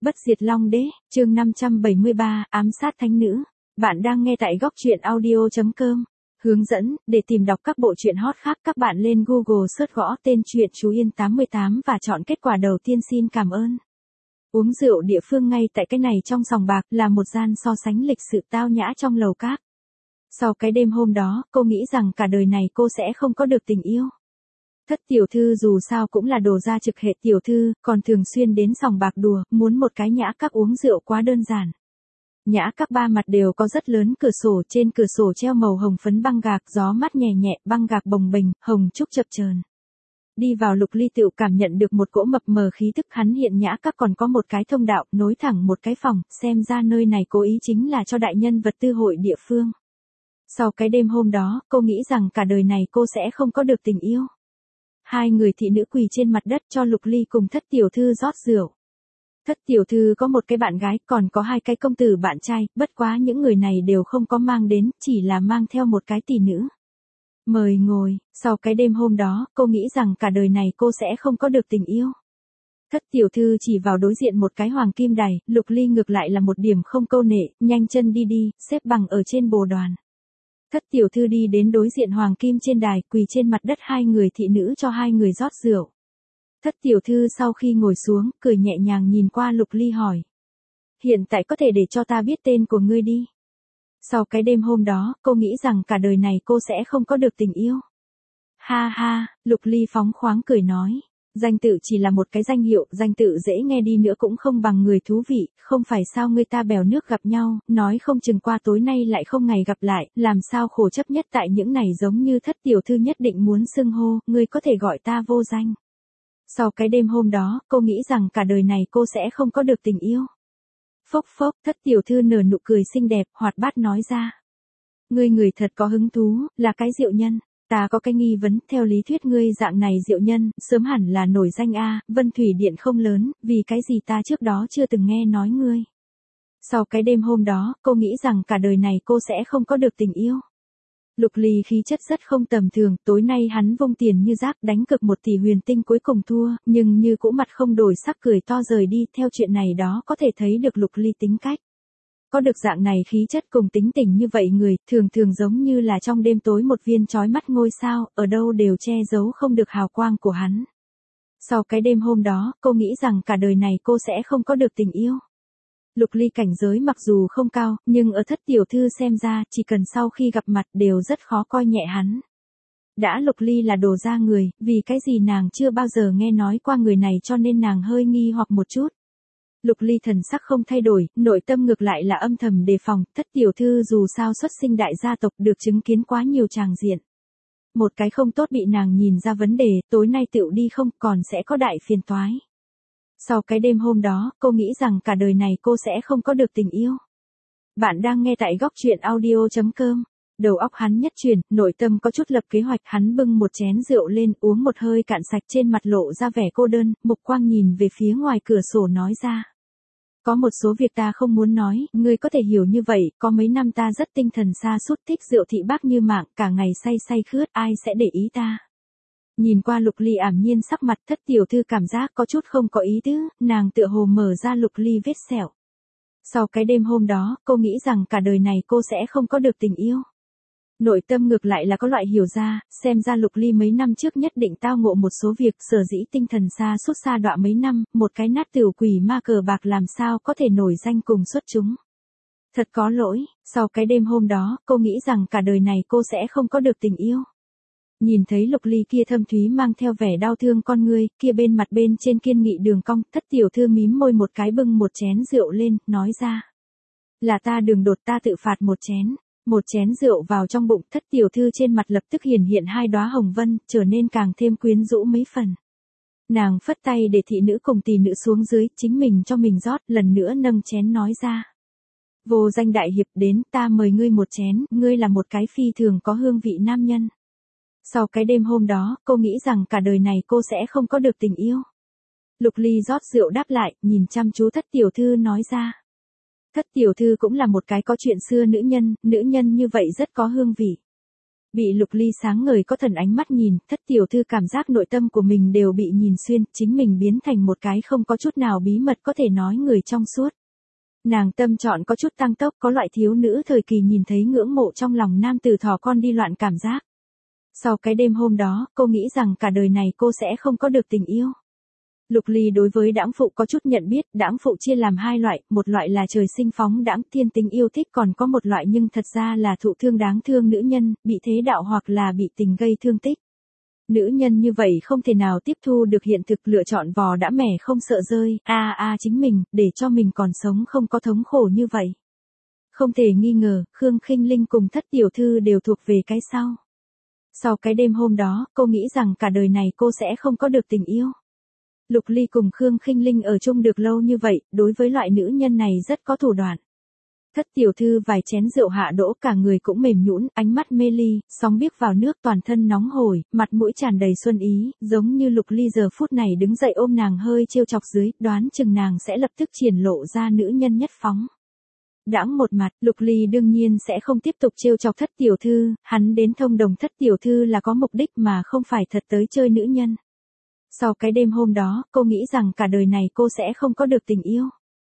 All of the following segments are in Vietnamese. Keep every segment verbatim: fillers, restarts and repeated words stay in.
Bất diệt Long Đế, chương năm trăm bảy mươi ba, ám sát thánh nữ. Bạn đang nghe tại góc truyện audio chấm com. Hướng dẫn, để tìm đọc các bộ truyện hot khác các bạn lên Google search gõ tên truyện Chú Yên tám mươi tám và chọn kết quả đầu tiên. Xin cảm ơn. Uống rượu địa phương ngay tại cái này trong sòng bạc là một gian so sánh lịch sự tao nhã trong lầu các. Sau cái đêm hôm đó, cô nghĩ rằng cả đời này cô sẽ không có được tình yêu. Thất tiểu thư dù sao cũng là đồ gia trực hệ tiểu thư, còn thường xuyên đến sòng bạc đùa, muốn một cái nhã các uống rượu quá đơn giản. Nhã các ba mặt đều có rất lớn cửa sổ, trên cửa sổ treo màu hồng phấn băng gạc, gió mát nhẹ nhẹ, băng gạc bồng bềnh, hồng trúc chập chờn. Đi vào Lục Ly tựu cảm nhận được một cỗ mập mờ khí tức, hắn hiện nhã các còn có một cái thông đạo, nối thẳng một cái phòng, xem ra nơi này cố ý chính là cho đại nhân vật tư hội địa phương. Sau cái đêm hôm đó, cô nghĩ rằng cả đời này cô sẽ không có được tình yêu. Hai người thị nữ quỳ trên mặt đất cho Lục Ly cùng thất tiểu thư rót rượu. Thất tiểu thư có một cái bạn gái, còn có hai cái công tử bạn trai, bất quá những người này đều không có mang đến, chỉ là mang theo một cái tỷ nữ. Mời ngồi, sau cái đêm hôm đó, cô nghĩ rằng cả đời này cô sẽ không có được tình yêu. Thất tiểu thư chỉ vào đối diện một cái hoàng kim đài, Lục Ly ngược lại là một điểm không câu nệ, nhanh chân đi đi, xếp bằng ở trên bồ đoàn. Thất tiểu thư đi đến đối diện hoàng kim trên đài, quỳ trên mặt đất, hai người thị nữ cho hai người rót rượu. Thất tiểu thư sau khi ngồi xuống, cười nhẹ nhàng nhìn qua Lục Ly hỏi. Hiện tại có thể để cho ta biết tên của ngươi đi. Sau cái đêm hôm đó, cô nghĩ rằng cả đời này cô sẽ không có được tình yêu. Ha ha, Lục Ly phóng khoáng cười nói. Danh tự chỉ là một cái danh hiệu, danh tự dễ nghe đi nữa cũng không bằng người thú vị, không phải sao người ta bèo nước gặp nhau, nói không chừng qua tối nay lại không ngày gặp lại, làm sao khổ chấp nhất tại những này giống như thất tiểu thư nhất định muốn xưng hô, ngươi có thể gọi ta vô danh. Sau cái đêm hôm đó, cô nghĩ rằng cả đời này cô sẽ không có được tình yêu. Phốc phốc, thất tiểu thư nở nụ cười xinh đẹp, hoạt bát nói ra. Ngươi người thật có hứng thú, là cái diệu nhân. Ta có cái nghi vấn, theo lý thuyết ngươi dạng này diệu nhân, sớm hẳn là nổi danh a, Vân Thủy Điện không lớn, vì cái gì ta trước đó chưa từng nghe nói ngươi. Sau cái đêm hôm đó, cô nghĩ rằng cả đời này cô sẽ không có được tình yêu. Lục Ly khí chất rất không tầm thường, tối nay hắn vung tiền như rác đánh cược một tỷ huyền tinh cuối cùng thua, nhưng như cũ mặt không đổi sắc cười to rời đi, theo chuyện này đó có thể thấy được Lục Ly tính cách. Có được dạng này khí chất cùng tính tình như vậy người, thường thường giống như là trong đêm tối một viên chói mắt ngôi sao, ở đâu đều che giấu không được hào quang của hắn. Sau cái đêm hôm đó, cô nghĩ rằng cả đời này cô sẽ không có được tình yêu. Lục Ly cảnh giới mặc dù không cao, nhưng ở thất tiểu thư xem ra, chỉ cần sau khi gặp mặt đều rất khó coi nhẹ hắn. Đã Lục Ly là đồ gia người, vì cái gì nàng chưa bao giờ nghe nói qua người này cho nên nàng hơi nghi hoặc một chút. Lục Ly thần sắc không thay đổi, nội tâm ngược lại là âm thầm đề phòng, thất tiểu thư dù sao xuất sinh đại gia tộc được chứng kiến quá nhiều tràng diện. Một cái không tốt bị nàng nhìn ra vấn đề, tối nay tựu đi không, còn sẽ có đại phiền toái. Sau cái đêm hôm đó, cô nghĩ rằng cả đời này cô sẽ không có được tình yêu. Bạn đang nghe tại góc truyện audio chấm com. Đầu óc hắn nhất chuyển, nội tâm có chút lập kế hoạch, hắn bưng một chén rượu lên, uống một hơi cạn sạch, trên mặt lộ ra vẻ cô đơn, mục quang nhìn về phía ngoài cửa sổ nói ra. Có một số việc ta không muốn nói, ngươi có thể hiểu như vậy, có mấy năm ta rất tinh thần sa sút, thích rượu thị bác như mạng, cả ngày say say khướt, ai sẽ để ý ta. Nhìn qua Lục Ly ảm nhiên sắc mặt, thất tiểu thư cảm giác có chút không có ý tứ, nàng tựa hồ mở ra Lục Ly vết sẹo. Sau cái đêm hôm đó, cô nghĩ rằng cả đời này cô sẽ không có được tình yêu. Nội tâm ngược lại là có loại hiểu ra, xem ra Lục Ly mấy năm trước nhất định tao ngộ một số việc, sở dĩ tinh thần sa sút sa đọa mấy năm, một cái nát tiểu quỷ ma cờ bạc làm sao có thể nổi danh cùng xuất chúng. Thật có lỗi, sau cái đêm hôm đó, cô nghĩ rằng cả đời này cô sẽ không có được tình yêu. Nhìn thấy Lục Ly kia thâm thúy mang theo vẻ đau thương con ngươi, kia bên mặt bên trên kiên nghị đường cong, thất tiểu thư mím môi một cái bưng một chén rượu lên, nói ra. Là ta đường đột, ta tự phạt một chén. Một chén rượu vào trong bụng, thất tiểu thư trên mặt lập tức hiển hiện hai đóa hồng vân, trở nên càng thêm quyến rũ mấy phần. Nàng phất tay để thị nữ cùng tỷ nữ xuống dưới, chính mình cho mình rót, lần nữa nâng chén nói ra. Vô danh đại hiệp đến, ta mời ngươi một chén, ngươi là một cái phi thường có hương vị nam nhân. Sau cái đêm hôm đó, cô nghĩ rằng cả đời này cô sẽ không có được tình yêu. Lục Ly rót rượu đáp lại, nhìn chăm chú thất tiểu thư nói ra. Thất tiểu thư cũng là một cái có chuyện xưa nữ nhân, nữ nhân như vậy rất có hương vị. Bị Lục Ly sáng ngời có thần ánh mắt nhìn, thất tiểu thư cảm giác nội tâm của mình đều bị nhìn xuyên, chính mình biến thành một cái không có chút nào bí mật có thể nói người trong suốt. Nàng tâm trọn có chút tăng tốc, có loại thiếu nữ thời kỳ nhìn thấy ngưỡng mộ trong lòng nam tử thỏ con đi loạn cảm giác. Sau cái đêm hôm đó, cô nghĩ rằng cả đời này cô sẽ không có được tình yêu. Lục Ly đối với đãng phụ có chút nhận biết, đãng phụ chia làm hai loại, một loại là trời sinh phóng đãng thiên tính yêu thích, còn có một loại nhưng thật ra là thụ thương đáng thương nữ nhân, bị thế đạo hoặc là bị tình gây thương tích. Nữ nhân như vậy không thể nào tiếp thu được hiện thực, lựa chọn vò đã mẻ không sợ rơi, a a chính mình, để cho mình còn sống không có thống khổ như vậy. Không thể nghi ngờ, Khương Khinh Linh cùng thất tiểu thư đều thuộc về cái sau. Sau cái đêm hôm đó, cô nghĩ rằng cả đời này cô sẽ không có được tình yêu. Lục Ly cùng Khương Khinh Linh ở chung được lâu như vậy, đối với loại nữ nhân này rất có thủ đoạn. Thất tiểu thư vài chén rượu hạ đỗ, cả người cũng mềm nhũn, ánh mắt mê ly, sóng biếc vào nước, toàn thân nóng hổi, mặt mũi tràn đầy xuân ý, giống như Lục Ly giờ phút này đứng dậy ôm nàng hơi trêu chọc dưới, đoán chừng nàng sẽ lập tức triển lộ ra nữ nhân nhất phóng. Đãng một mặt, Lục Ly đương nhiên sẽ không tiếp tục trêu chọc thất tiểu thư, hắn đến thông đồng thất tiểu thư là có mục đích mà không phải thật tới chơi nữ nhân. Sau cái đêm hôm đó, cô nghĩ rằng cả đời này cô sẽ không có được tình yêu.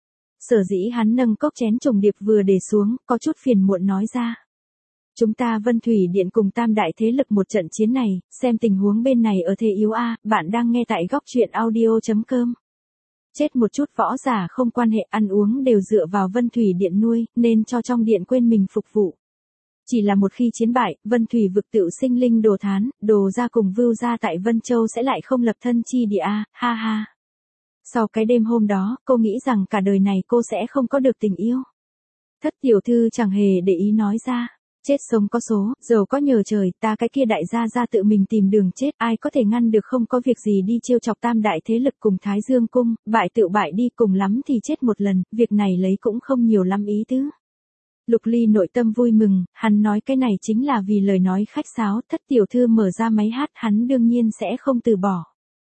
Sở dĩ hắn nâng cốc chén trùng điệp vừa để xuống, có chút phiền muộn nói ra. Chúng ta Vân Thủy Điện cùng tam đại thế lực một trận chiến này, xem tình huống bên này ở thế yếu a, bạn đang nghe tại góc truyện audio chấm com. Chết một chút võ giả không quan hệ, ăn uống đều dựa vào Vân Thủy Điện nuôi, nên cho trong điện quên mình phục vụ. Chỉ là một khi chiến bại, Vân Thủy vực tự sinh linh đồ thán, đồ ra cùng vưu ra tại Vân Châu sẽ lại không lập thân chi địa a, ha ha. Sau cái đêm hôm đó, cô nghĩ rằng cả đời này cô sẽ không có được tình yêu. Thất tiểu thư chẳng hề để ý nói ra, chết sống có số, giàu có nhờ trời, ta cái kia đại gia ra tự mình tìm đường chết, ai có thể ngăn được, không có việc gì đi trêu chọc tam đại thế lực cùng Thái Dương cung, bại tự bại đi, cùng lắm thì chết một lần, việc này lấy cũng không nhiều lắm ý tứ. Lục Ly nội tâm vui mừng, hắn nói cái này chính là vì lời nói khách sáo, thất tiểu thư mở ra máy hát, hắn đương nhiên sẽ không từ bỏ.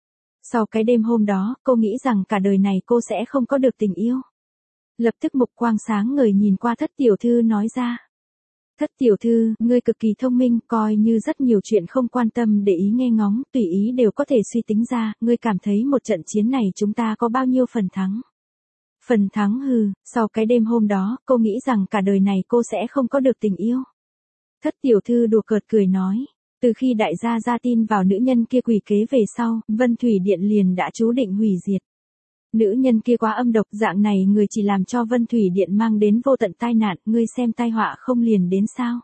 Sau cái đêm hôm đó, cô nghĩ rằng cả đời này cô sẽ không có được tình yêu. Lập tức mục quang sáng ngời nhìn qua thất tiểu thư nói ra. Thất tiểu thư, ngươi cực kỳ thông minh, coi như rất nhiều chuyện không quan tâm để ý nghe ngóng, tùy ý đều có thể suy tính ra, ngươi cảm thấy một trận chiến này chúng ta có bao nhiêu phần thắng. Phần thắng hừ, sau cái đêm hôm đó, cô nghĩ rằng cả đời này cô sẽ không có được tình yêu. Thất tiểu thư đùa cợt cười nói. Từ khi đại gia ra tin vào nữ nhân kia quỷ kế về sau, Vân Thủy Điện liền đã chú định hủy diệt. Nữ nhân kia quá âm độc, dạng này người chỉ làm cho Vân Thủy Điện mang đến vô tận tai nạn, ngươi xem tai họa không liền đến sao.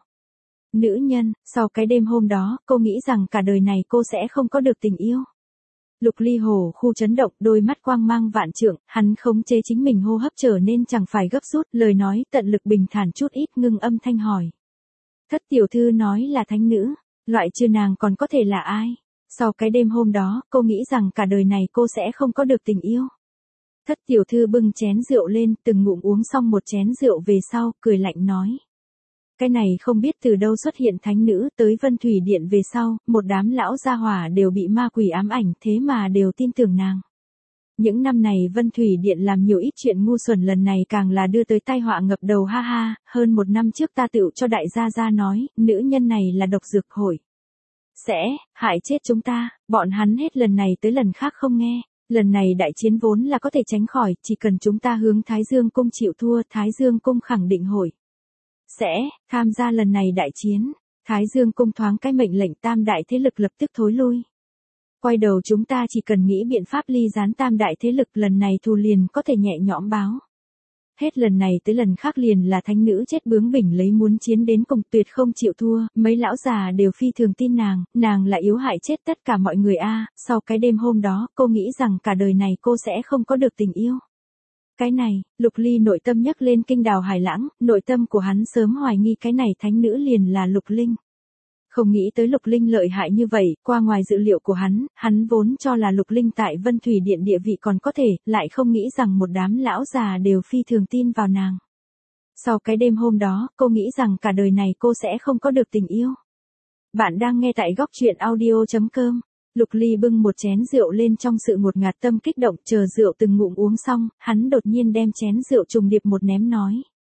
Nữ nhân, sau cái đêm hôm đó, cô nghĩ rằng cả đời này cô sẽ không có được tình yêu. Lục Ly hồ khu chấn động, đôi mắt quang mang vạn trượng, hắn khống chế chính mình hô hấp trở nên chẳng phải gấp rút, lời nói tận lực bình thản chút ít, ngưng âm thanh hỏi. Thất tiểu thư nói là thánh nữ. Loại chưa nàng còn có thể là ai? Sau cái đêm hôm đó, cô nghĩ rằng cả đời này cô sẽ không có được tình yêu. Thất tiểu thư bưng chén rượu lên, từng ngụm uống xong một chén rượu về sau, cười lạnh nói. Cái này không biết từ đâu xuất hiện thánh nữ, tới Vân Thủy Điện về sau, một đám lão gia hỏa đều bị ma quỷ ám ảnh, thế mà đều tin tưởng nàng. Những năm này Vân Thủy Điện làm nhiều ít chuyện ngu xuẩn, lần này càng là đưa tới tai họa ngập đầu, ha ha, hơn một năm trước ta tựu cho đại gia gia nói, nữ nhân này là độc dược hội. Sẽ, hại chết chúng ta, bọn hắn hết lần này tới lần khác không nghe, lần này đại chiến vốn là có thể tránh khỏi, chỉ cần chúng ta hướng Thái Dương cung chịu thua, Thái Dương cung khẳng định hội. Sẽ, tham gia lần này đại chiến, Thái Dương cung thoáng cái mệnh lệnh tam đại thế lực lập tức thối lui. Quay đầu chúng ta chỉ cần nghĩ biện pháp ly gián tam đại thế lực, lần này thù liền có thể nhẹ nhõm báo. Hết lần này tới lần khác liền là thánh nữ chết bướng bỉnh lấy muốn chiến đến cùng, tuyệt không chịu thua, mấy lão già đều phi thường tin nàng, nàng là yếu hại chết tất cả mọi người a. Sau cái đêm hôm đó, cô nghĩ rằng cả đời này cô sẽ không có được tình yêu. Cái này, Lục Ly nội tâm nhấc lên kinh đào hải lãng, nội tâm của hắn sớm hoài nghi cái này thánh nữ liền là Lục Linh. Không nghĩ tới Lục Linh lợi hại như vậy, qua ngoài dự liệu của hắn, hắn vốn cho là Lục Linh tại Vân Thủy Điện địa vị còn có thể, lại không nghĩ rằng một đám lão già đều phi thường tin vào nàng. Sau cái đêm hôm đó, cô nghĩ rằng cả đời này cô sẽ không có được tình yêu. Bạn đang nghe tại góc truyện audio chấm com. Lục Ly bưng một chén rượu lên, trong sự ngột ngạt tâm kích động, chờ rượu từng ngụm uống xong, hắn đột nhiên đem chén rượu trùng điệp một ném nói.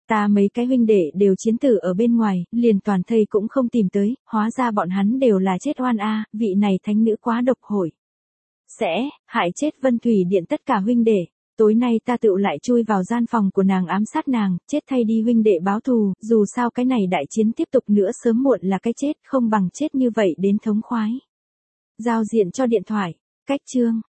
Ta mấy cái huynh đệ đều chiến tử ở bên ngoài, liền toàn thây cũng không tìm tới, hóa ra bọn hắn đều là chết oan a, vị này thánh nữ quá độc hội. Sẽ, hại chết Vân Thủy Điện tất cả huynh đệ. Tối nay ta tự lại chui vào gian phòng của nàng ám sát nàng, chết thay đi huynh đệ báo thù, dù sao cái này đại chiến tiếp tục nữa sớm muộn là cái chết, không bằng chết như vậy đến thống khoái. Giao diện cho điện thoại, cách chương.